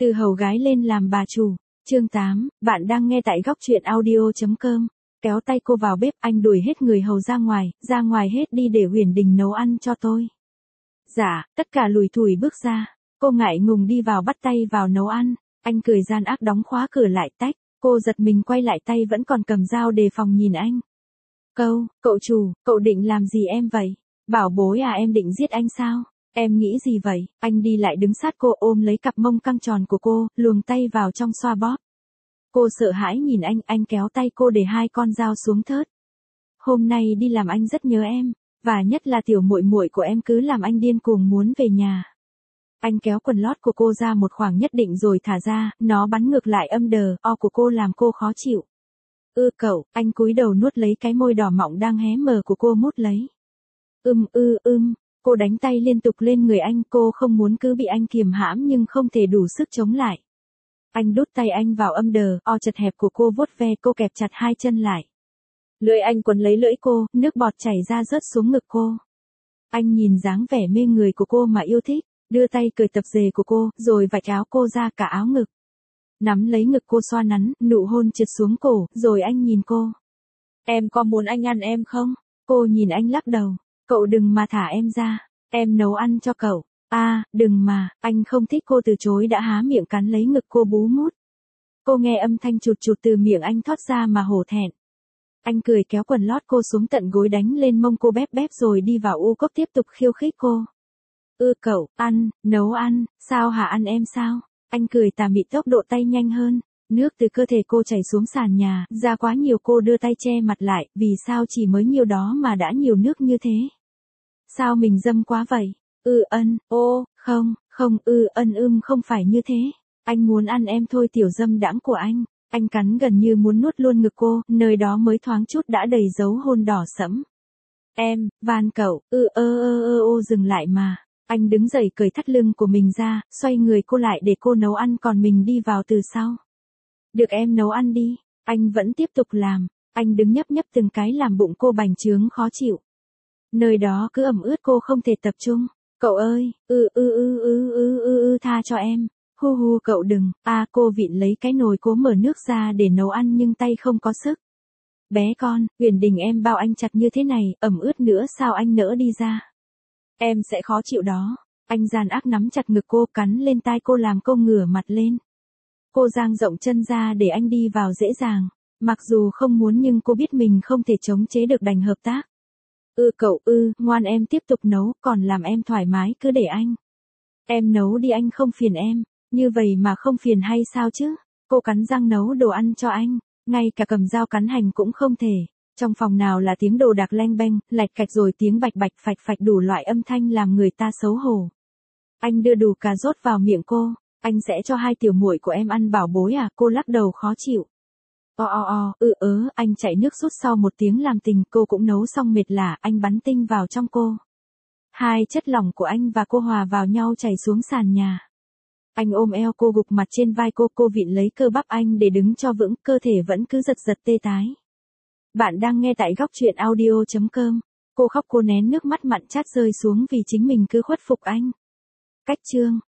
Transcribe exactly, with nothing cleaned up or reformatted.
Từ hầu gái lên làm bà chủ. Chương tám, bạn đang nghe tại góc truyện audio.com. Kéo tay cô vào bếp, anh đuổi hết người hầu ra ngoài, ra ngoài hết đi để Huyền Đình nấu ăn cho tôi. Dạ, tất cả lủi thủi bước ra. Cô ngại ngùng đi vào bắt tay vào nấu ăn. Anh cười gian ác đóng khóa cửa lại tách. Cô giật mình quay lại tay vẫn còn cầm dao đề phòng nhìn anh. Câu, cậu chủ, cậu định làm gì em vậy? Bảo bối à, em định giết anh sao? Em nghĩ gì vậy? Anh đi lại đứng sát cô ôm lấy cặp mông căng tròn của cô, luồng tay vào trong xoa bóp. Cô sợ hãi nhìn anh, anh kéo tay cô để hai con dao xuống thớt. Hôm nay đi làm anh rất nhớ em, và nhất là tiểu muội muội của em cứ làm anh điên cuồng muốn về nhà. Anh kéo quần lót của cô ra một khoảng nhất định rồi thả ra, nó bắn ngược lại âm đờ, o của cô làm cô khó chịu. Ư cậu, anh cúi đầu nuốt lấy cái môi đỏ mọng đang hé mờ của cô mút lấy. Ưm ư ưm, cô đánh tay liên tục lên người anh, cô không muốn cứ bị anh kiềm hãm nhưng không thể đủ sức chống lại. Anh đút tay anh vào âm đờ, o chật hẹp của cô vuốt ve, cô kẹp chặt hai chân lại. Lưỡi anh quấn lấy lưỡi cô, nước bọt chảy ra rớt xuống ngực cô. Anh nhìn dáng vẻ mê người của cô mà yêu thích, đưa tay cởi tập dề của cô, rồi vạch áo cô ra cả áo ngực. Nắm lấy ngực cô xoa nắn, nụ hôn trượt xuống cổ, rồi anh nhìn cô. Em có muốn anh ăn em không? Cô nhìn anh lắc đầu. Cậu đừng mà thả em ra, em nấu ăn cho cậu. A, à, đừng mà, anh không thích. Cô từ chối đã há miệng cắn lấy ngực cô bú mút. Cô nghe âm thanh chụt chụt từ miệng anh thoát ra mà hổ thẹn. Anh cười kéo quần lót cô xuống tận gối đánh lên mông cô bép bép rồi đi vào u cốc tiếp tục khiêu khích cô. Ư cậu, ăn, nấu ăn, sao hả, ăn em sao? Anh cười tà mị, tốc độ tay nhanh hơn. Nước từ cơ thể cô chảy xuống sàn nhà, ra quá nhiều. Cô đưa tay che mặt lại, vì sao chỉ mới nhiều đó mà đã nhiều nước như thế? Sao mình dâm quá vậy? Ư ân, ô, không, không, ư ân ưm không phải như thế. Anh muốn ăn em thôi, tiểu dâm đãng của anh. Anh cắn gần như muốn nuốt luôn ngực cô, nơi đó mới thoáng chút đã đầy dấu hôn đỏ sẫm. Em, van cậu, ư ơ ơ ơ ô dừng lại mà. Anh đứng dậy cởi thắt lưng của mình ra, xoay người cô lại để cô nấu ăn còn mình đi vào từ sau. Được, em nấu ăn đi. Anh vẫn tiếp tục làm. Anh đứng nhấp nhấp từng cái làm bụng cô bành trướng khó chịu. Nơi đó cứ ẩm ướt, cô không thể tập trung. Cậu ơi, ư ư ư ư ư ư ư tha cho em. Hu hu cậu đừng. A à, cô vịn lấy cái nồi cố mở nước ra để nấu ăn nhưng tay không có sức. Bé con, Huyền Đình em bao anh chặt như thế này, ẩm ướt nữa sao anh nỡ đi ra. Em sẽ khó chịu đó. Anh gian ác nắm chặt ngực cô, cắn lên tai cô làm cô ngửa mặt lên. Cô dang rộng chân ra để anh đi vào dễ dàng. Mặc dù không muốn nhưng cô biết mình không thể chống chế được, đành hợp tác. Ư cậu ư, ngoan em tiếp tục nấu, còn làm em thoải mái cứ để anh. Em nấu đi, anh không phiền em. Như vậy mà không phiền hay sao chứ? Cô cắn răng nấu đồ ăn cho anh, ngay cả cầm dao cắn hành cũng không thể. Trong phòng nào là tiếng đồ đạc leng beng, lạch cạch rồi tiếng bạch bạch phạch phạch đủ loại âm thanh làm người ta xấu hổ. Anh đưa đủ cà rốt vào miệng cô. Anh sẽ cho hai tiểu muội của em ăn bảo bối à? Cô lắc đầu khó chịu. O o o, ư ớ, anh chạy nước rút sau một tiếng làm tình, cô cũng nấu xong mệt lả, anh bắn tinh vào trong cô. Hai chất lỏng của anh và cô hòa vào nhau chảy xuống sàn nhà. Anh ôm eo cô, gục mặt trên vai cô, cô vịn lấy cơ bắp anh để đứng cho vững, cơ thể vẫn cứ giật giật tê tái. Bạn đang nghe tại góc truyện audio.com. Cô khóc, cô nén nước mắt mặn chát rơi xuống vì chính mình cứ khuất phục anh. Cách chương